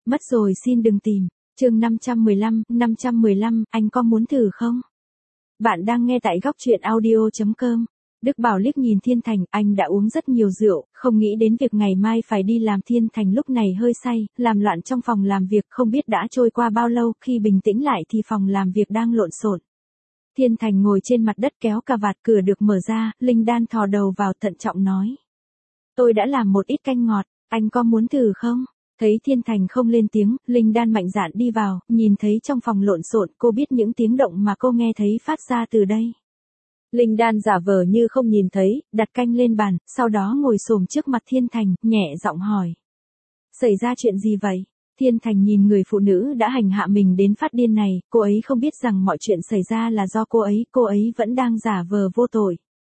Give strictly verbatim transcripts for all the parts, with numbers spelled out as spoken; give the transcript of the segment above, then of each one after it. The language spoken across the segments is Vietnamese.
Mất rồi xin đừng tìm. Chương năm trăm mười lăm, năm trăm mười lăm, anh có muốn thử không? Bạn đang nghe tại góc truyện audio chấm com. Đức Bảo liếc nhìn Thiên Thành, anh đã uống rất nhiều rượu, không nghĩ đến việc ngày mai phải đi làm. Thiên Thành lúc này hơi say, làm loạn trong phòng làm việc, không biết đã trôi qua bao lâu, khi bình tĩnh lại thì phòng làm việc đang lộn xộn. Thiên Thành ngồi trên mặt đất kéo cà vạt, cửa được mở ra, Linh Đan thò đầu vào thận trọng nói. Tôi đã làm một ít canh ngọt, anh có muốn thử không? Thấy Thiên Thành không lên tiếng, Linh Đan mạnh dạn đi vào, nhìn thấy trong phòng lộn xộn, cô biết những tiếng động mà cô nghe thấy phát ra từ đây. Linh Đan giả vờ như không nhìn thấy, đặt canh lên bàn, sau đó ngồi xổm trước mặt Thiên Thành, nhẹ giọng hỏi. Xảy ra chuyện gì vậy? Thiên Thành nhìn người phụ nữ đã hành hạ mình đến phát điên này, cô ấy không biết rằng mọi chuyện xảy ra là do cô ấy, cô ấy vẫn đang giả vờ vô tội.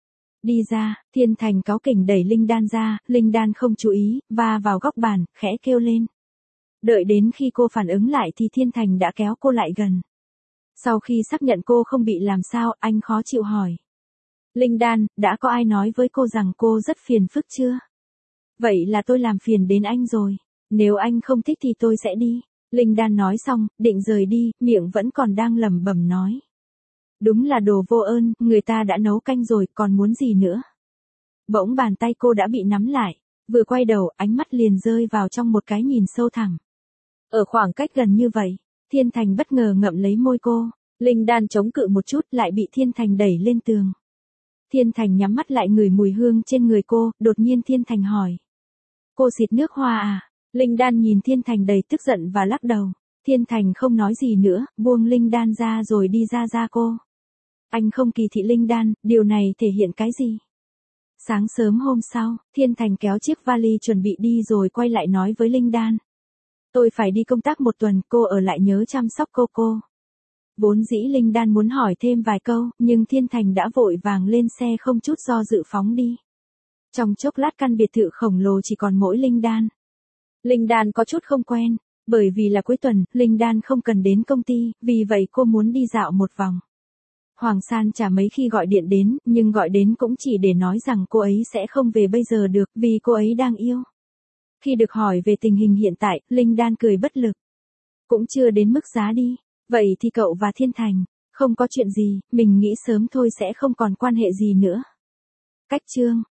Đi ra, Thiên Thành cáu kỉnh đẩy Linh Đan ra, Linh Đan không chú ý, va vào góc bàn, khẽ kêu lên. Đợi đến khi cô phản ứng lại thì Thiên Thành đã kéo cô lại gần. Sau khi xác nhận cô không bị làm sao, anh khó chịu hỏi. Linh Đan, đã có ai nói với cô rằng cô rất phiền phức chưa? Vậy là tôi làm phiền đến anh rồi. Nếu anh không thích thì tôi sẽ đi. Linh Đan nói xong, định rời đi, miệng vẫn còn đang lẩm bẩm nói. Đúng là đồ vô ơn, người ta đã nấu canh rồi, còn muốn gì nữa? Bỗng bàn tay cô đã bị nắm lại, vừa quay đầu, ánh mắt liền rơi vào trong một cái nhìn sâu thẳm. Ở khoảng cách gần như vậy, Thiên Thành bất ngờ ngậm lấy môi cô, Linh Đan chống cự một chút lại bị Thiên Thành đẩy lên tường. Thiên Thành nhắm mắt lại ngửi mùi hương trên người cô, đột nhiên Thiên Thành hỏi. Cô xịt nước hoa à? Linh Đan nhìn Thiên Thành đầy tức giận và lắc đầu. Thiên Thành không nói gì nữa, buông Linh Đan ra rồi đi ra ra cô. Anh không kỳ thị Linh Đan, điều này thể hiện cái gì? Sáng sớm hôm sau, Thiên Thành kéo chiếc vali chuẩn bị đi rồi quay lại nói với Linh Đan. Tôi phải đi công tác một tuần, cô ở lại nhớ chăm sóc cô cô. Vốn dĩ Linh Đan muốn hỏi thêm vài câu, nhưng Thiên Thành đã vội vàng lên xe không chút do dự phóng đi. Trong chốc lát căn biệt thự khổng lồ chỉ còn mỗi Linh Đan. Linh Đan có chút không quen, bởi vì là cuối tuần, Linh Đan không cần đến công ty, vì vậy cô muốn đi dạo một vòng. Hoàng San chả mấy khi gọi điện đến, nhưng gọi đến cũng chỉ để nói rằng cô ấy sẽ không về bây giờ được, vì cô ấy đang yêu. Khi được hỏi về tình hình hiện tại, Linh Đan cười bất lực. Cũng chưa đến mức giá đi. Vậy thì cậu và Thiên Thành, không có chuyện gì, mình nghĩ sớm thôi sẽ không còn quan hệ gì nữa. Cách chương.